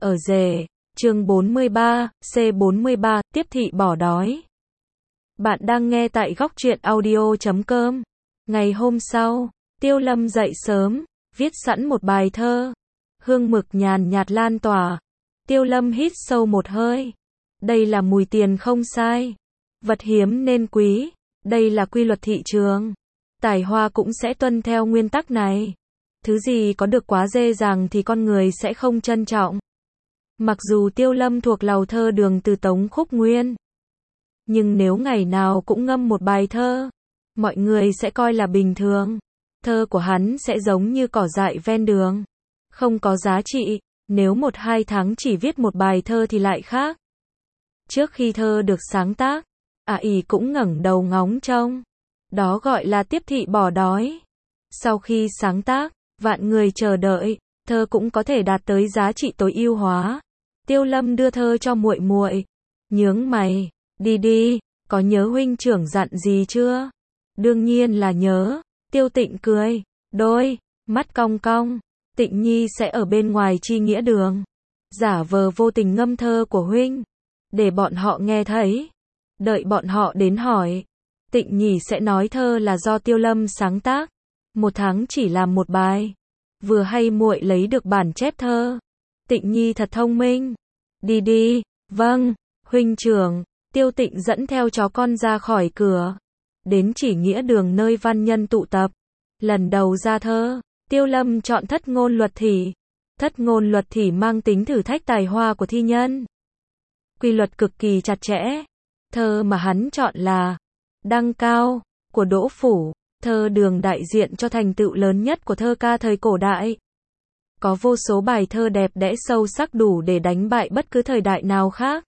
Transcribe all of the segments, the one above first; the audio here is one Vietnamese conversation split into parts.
Ở rể, chương 43, C43, tiếp thị bỏ đói. Bạn đang nghe tại góc truyện audio.com. Ngày hôm sau, Tiêu Lâm dậy sớm, viết sẵn một bài thơ. Hương mực nhàn nhạt lan tỏa. Tiêu Lâm hít sâu một hơi. Đây là mùi tiền không sai. Vật hiếm nên quý. Đây là quy luật thị trường. Tài hoa cũng sẽ tuân theo nguyên tắc này. Thứ gì có được quá dễ dàng thì con người sẽ không trân trọng. Mặc dù Tiêu Lâm thuộc lầu thơ đường từ Tống Khúc Nguyên, nhưng nếu ngày nào cũng ngâm một bài thơ, mọi người sẽ coi là bình thường. Thơ của hắn sẽ giống như cỏ dại ven đường, không có giá trị. Nếu 1-2 tháng chỉ viết một bài thơ thì lại khác. Trước khi thơ được sáng tác, ỷ cũng ngẩng đầu ngóng trông. Đó gọi là tiếp thị bỏ đói. Sau khi sáng tác, vạn người chờ đợi, thơ cũng có thể đạt tới giá trị tối ưu hóa. Tiêu Lâm đưa thơ cho muội muội, nhướng mày, đi đi, có nhớ huynh trưởng dặn gì chưa? Đương nhiên là nhớ. Tiêu Tịnh cười, đôi mắt cong cong. Tịnh Nhi sẽ ở bên ngoài Chi Nghĩa Đường, giả vờ vô tình ngâm thơ của huynh, để bọn họ nghe thấy. Đợi bọn họ đến hỏi, Tịnh Nhi sẽ nói thơ là do Tiêu Lâm sáng tác. 1 tháng chỉ làm một bài. Vừa hay muội lấy được bản chép thơ. Tịnh Nhi thật thông minh. Đi đi, vâng, huynh trưởng. Tiêu Tịnh dẫn theo chó con ra khỏi cửa, đến Chỉ Nghĩa Đường nơi văn nhân tụ tập. Lần đầu ra thơ, Tiêu Lâm chọn Thất Ngôn Luật Thỉ. Thất Ngôn Luật Thỉ mang tính thử thách tài hoa của thi nhân. Quy luật cực kỳ chặt chẽ. Thơ mà hắn chọn là Đăng Cao của Đỗ Phủ. Thơ đường đại diện cho thành tựu lớn nhất của thơ ca thời cổ đại. Có vô số bài thơ đẹp đẽ sâu sắc đủ để đánh bại bất cứ thời đại nào khác.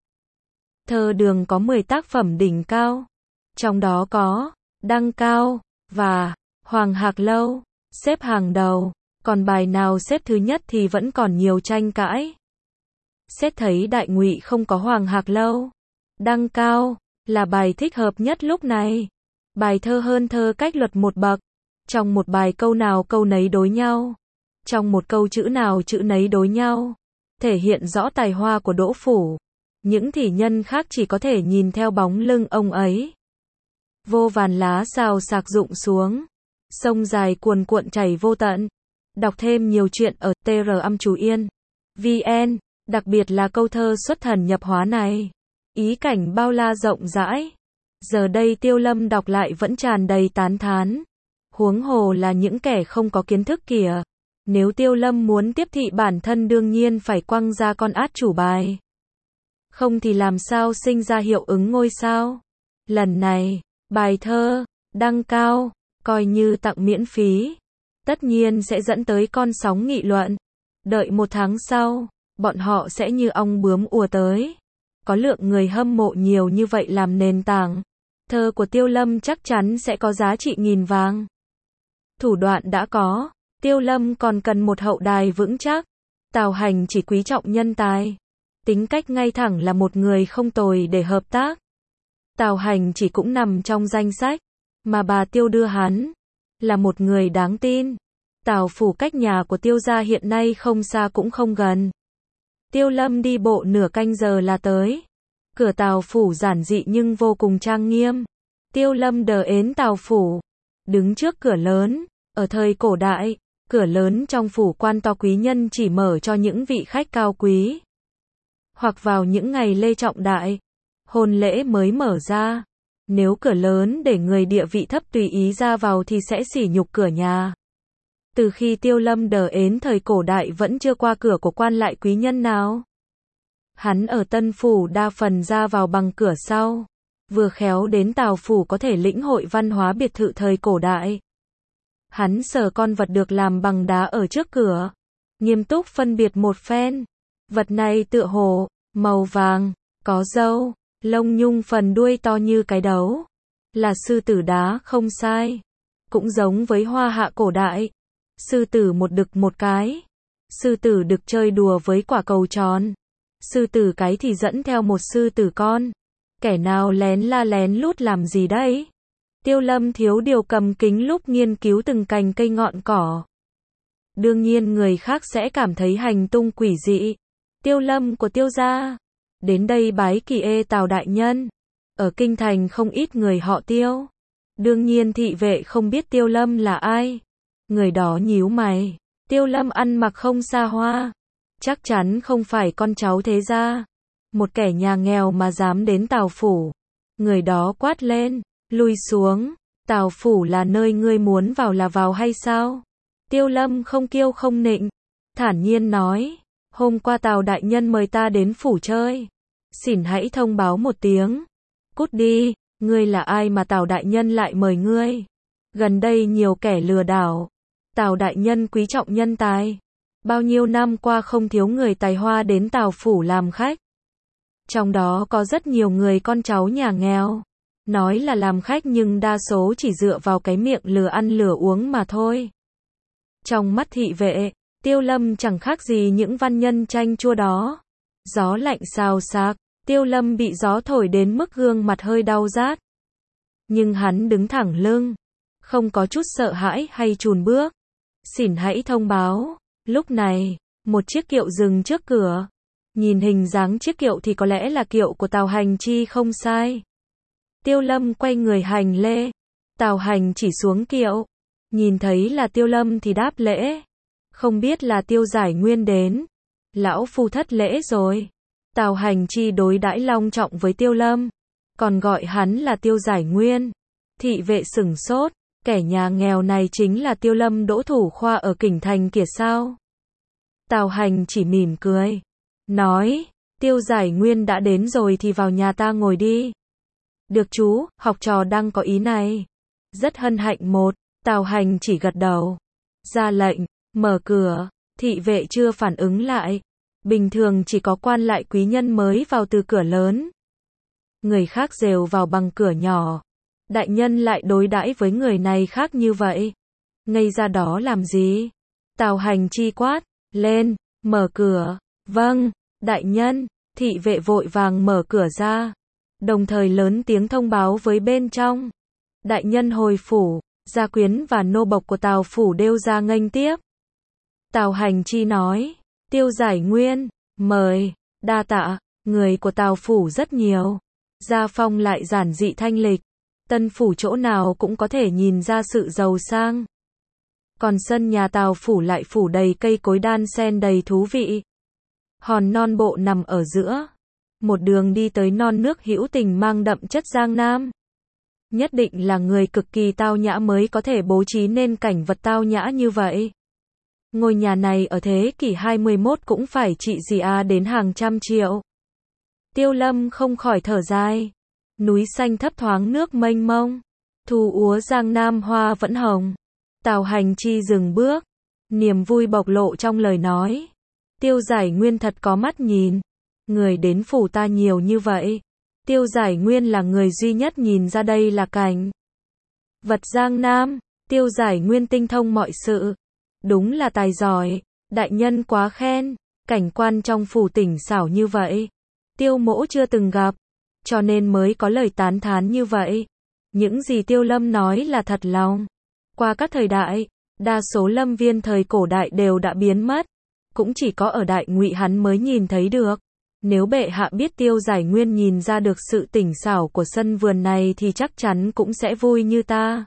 Thơ đường có 10 tác phẩm đỉnh cao. Trong đó có Đăng Cao và Hoàng Hạc Lâu xếp hàng đầu. Còn bài nào xếp thứ nhất thì vẫn còn nhiều tranh cãi. Xét thấy Đại Ngụy không có Hoàng Hạc Lâu, Đăng Cao là bài thích hợp nhất lúc này. Bài thơ hơn thơ cách luật một bậc. Trong một bài câu nào câu nấy đối nhau. Trong một câu chữ nào chữ nấy đối nhau. Thể hiện rõ tài hoa của Đỗ Phủ. Những thị nhân khác chỉ có thể nhìn theo bóng lưng ông ấy. Vô vàn lá xào xạc rụng xuống. Sông dài cuồn cuộn chảy vô tận. Đọc thêm nhiều chuyện ở tr.am.vn. Đặc biệt là câu thơ xuất thần nhập hóa này. Ý cảnh bao la rộng rãi. Giờ đây Tiêu Lâm đọc lại vẫn tràn đầy tán thán. Huống hồ là những kẻ không có kiến thức kìa. Nếu Tiêu Lâm muốn tiếp thị bản thân đương nhiên phải quăng ra con át chủ bài. Không thì làm sao sinh ra hiệu ứng ngôi sao. Lần này, bài thơ Đăng Cao coi như tặng miễn phí. Tất nhiên sẽ dẫn tới con sóng nghị luận. Đợi 1 tháng sau, bọn họ sẽ như ong bướm ùa tới. Có lượng người hâm mộ nhiều như vậy làm nền tảng. Thơ của Tiêu Lâm chắc chắn sẽ có giá trị nghìn vàng. Thủ đoạn đã có, Tiêu Lâm còn cần một hậu đài vững chắc. Tào Hành chỉ quý trọng nhân tài. Tính cách ngay thẳng là một người không tồi để hợp tác. Tào Hành chỉ cũng nằm trong danh sách mà bà Tiêu đưa hắn. Là một người đáng tin. Tào phủ cách nhà của Tiêu gia hiện nay không xa cũng không gần. Tiêu Lâm đi bộ nửa canh giờ là tới. Cửa Tào phủ giản dị nhưng vô cùng trang nghiêm. Tiêu Lâm đờ ến Tào phủ. Đứng trước cửa lớn. Ở thời cổ đại, cửa lớn trong phủ quan to quý nhân chỉ mở cho những vị khách cao quý. Hoặc vào những ngày lễ trọng đại, hôn lễ mới mở ra. Nếu cửa lớn để người địa vị thấp tùy ý ra vào thì sẽ sỉ nhục cửa nhà. Từ khi Tiêu Lâm đờ ến thời cổ đại vẫn chưa qua cửa của quan lại quý nhân nào. Hắn ở Tân Phủ đa phần ra vào bằng cửa sau. Vừa khéo đến Tào phủ có thể lĩnh hội văn hóa biệt thự thời cổ đại. Hắn sờ con vật được làm bằng đá ở trước cửa. Nghiêm túc phân biệt một phen. Vật này tựa hồ, màu vàng, có râu, lông nhung phần đuôi to như cái đấu. Là sư tử đá không sai. Cũng giống với hoa hạ cổ đại. Sư tử một đực một cái. Sư tử đực chơi đùa với quả cầu tròn. Sư tử cái thì dẫn theo một sư tử con. Kẻ nào lén la lén lút làm gì đấy? Tiêu Lâm thiếu điều cầm kính lúc nghiên cứu từng cành cây ngọn cỏ. Đương nhiên người khác sẽ cảm thấy hành tung quỷ dị. Tiêu Lâm của Tiêu gia. Đến đây bái kỳ Tào đại nhân. Ở kinh thành không ít người họ Tiêu. Đương nhiên thị vệ không biết Tiêu Lâm là ai. Người đó nhíu mày. Tiêu Lâm ăn mặc không xa hoa. Chắc chắn không phải con cháu thế gia. Một kẻ nhà nghèo mà dám đến Tào phủ. Người đó quát lên. Lui xuống. Tào phủ là nơi ngươi muốn vào là vào hay sao? Tiêu Lâm không kiêu không nịnh. Thản nhiên nói. Hôm qua Tào đại nhân mời ta đến phủ chơi. Xỉn hãy thông báo một tiếng. Cút đi. Ngươi là ai mà Tào đại nhân lại mời ngươi? Gần đây nhiều kẻ lừa đảo. Tào đại nhân quý trọng nhân tài. Bao nhiêu năm qua không thiếu người tài hoa đến Tào phủ làm khách. Trong đó có rất nhiều người con cháu nhà nghèo. Nói là làm khách nhưng đa số chỉ dựa vào cái miệng lừa ăn lừa uống mà thôi. Trong mắt thị vệ, Tiêu Lâm chẳng khác gì những văn nhân chanh chua đó. Gió lạnh xào xạc, Tiêu Lâm bị gió thổi đến mức gương mặt hơi đau rát. Nhưng hắn đứng thẳng lưng, không có chút sợ hãi hay chùn bước. Xỉn hãy thông báo. Lúc này, một chiếc kiệu dừng trước cửa. Nhìn hình dáng chiếc kiệu thì có lẽ là kiệu của Tào Hành Chi không sai. Tiêu Lâm quay người hành lễ. Tào Hành chỉ xuống kiệu. Nhìn thấy là Tiêu Lâm thì đáp lễ. Không biết là Tiêu Giải Nguyên đến. Lão phu thất lễ rồi. Tào Hành Chi đối đãi long trọng với Tiêu Lâm. Còn gọi hắn là Tiêu Giải Nguyên. Thị vệ sửng sốt. Kẻ nhà nghèo này chính là Tiêu Lâm đỗ thủ khoa ở Kình Thành kia sao? Tào Hành chỉ mỉm cười. Nói. Tiêu Giải Nguyên đã đến rồi thì vào nhà ta ngồi đi. Được chú, học trò đang có ý này. Rất hân hạnh một. Tào Hành chỉ gật đầu. Ra lệnh. Mở cửa. Thị vệ chưa phản ứng lại. Bình thường chỉ có quan lại quý nhân mới vào từ cửa lớn. Người khác rèo vào bằng cửa nhỏ. Đại nhân lại đối đãi với người này khác như vậy. Ngây ra đó làm gì? Tào Hành chi quát. Lên. Mở cửa. Vâng. Đại nhân. Thị vệ vội vàng mở cửa ra. Đồng thời lớn tiếng thông báo với bên trong. Đại nhân hồi phủ. Gia quyến và nô bộc của Tào phủ đều ra nghênh tiếp. Tào Hành chi nói. Tiêu Giải Nguyên. Mời. Đa tạ. Người của Tào phủ rất nhiều. Gia phong lại giản dị thanh lịch. Tân phủ chỗ nào cũng có thể nhìn ra sự giàu sang. Còn sân nhà Tào phủ lại phủ đầy cây cối đan sen đầy thú vị. Hòn non bộ nằm ở giữa. Một đường đi tới non nước hữu tình mang đậm chất Giang Nam. Nhất định là người cực kỳ tao nhã mới có thể bố trí nên cảnh vật tao nhã như vậy. Ngôi nhà này ở thế kỷ 21 cũng phải trị gì đến hàng trăm triệu. Tiêu Lâm không khỏi thở dài. Núi xanh thấp thoáng nước mênh mông. Thu úa Giang Nam hoa vẫn hồng. Tào Hành chi dừng bước. Niềm vui bộc lộ trong lời nói. Tiêu Giải Nguyên thật có mắt nhìn. Người đến phủ ta nhiều như vậy. Tiêu Giải Nguyên là người duy nhất nhìn ra đây là cảnh vật Giang Nam. Tiêu Giải Nguyên tinh thông mọi sự. Đúng là tài giỏi. Đại nhân quá khen. Cảnh quan trong phủ tỉnh xảo như vậy. Tiêu mỗ chưa từng gặp. Cho nên mới có lời tán thán như vậy. Những gì Tiêu Lâm nói là thật lòng. Qua các thời đại, đa số lâm viên thời cổ đại đều đã biến mất. Cũng chỉ có ở Đại Ngụy hắn mới nhìn thấy được. Nếu bệ hạ biết Tiêu Giải Nguyên nhìn ra được sự tỉnh xảo của sân vườn này thì chắc chắn cũng sẽ vui như ta.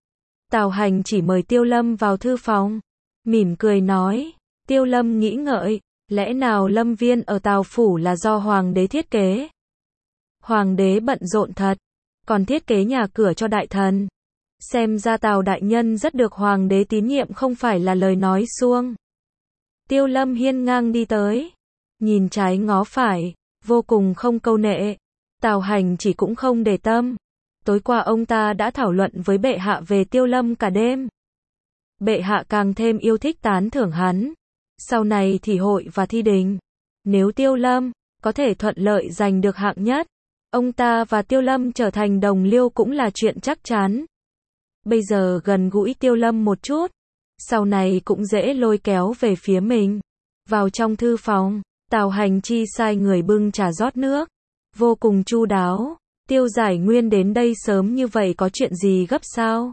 Tào Hành chỉ mời Tiêu Lâm vào thư phòng. Mỉm cười nói. Tiêu Lâm nghĩ ngợi. Lẽ nào lâm viên ở Tào phủ là do hoàng đế thiết kế? Hoàng đế bận rộn thật. Còn thiết kế nhà cửa cho đại thần. Xem ra Tào đại nhân rất được hoàng đế tín nhiệm không phải là lời nói suông. Tiêu Lâm hiên ngang đi tới. Nhìn trái ngó phải. Vô cùng không câu nệ. Tào Hành chỉ cũng không để tâm. Tối qua ông ta đã thảo luận với bệ hạ về Tiêu Lâm cả đêm. Bệ hạ càng thêm yêu thích tán thưởng hắn. Sau này thì hội và thi đình. Nếu Tiêu Lâm có thể thuận lợi giành được hạng nhất, ông ta và Tiêu Lâm trở thành đồng liêu cũng là chuyện chắc chắn. Bây giờ gần gũi Tiêu Lâm một chút, sau này cũng dễ lôi kéo về phía mình. Vào trong thư phòng, Tào Hành chi sai người bưng trà rót nước. Vô cùng chu đáo. Tiêu Giải Nguyên đến đây sớm như vậy có chuyện gì gấp sao?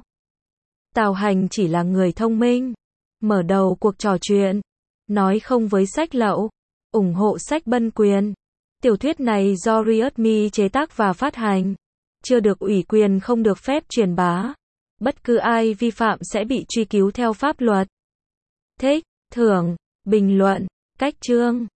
Tào Hành chỉ là người thông minh. Mở đầu cuộc trò chuyện. Nói không với sách lậu. ủng hộ sách Bân Quyền. Tiểu thuyết này do Riot.me chế tác và phát hành. Chưa được ủy quyền không được phép truyền bá. Bất cứ ai vi phạm sẽ bị truy cứu theo pháp luật. Thích, thưởng, bình luận, cách chương.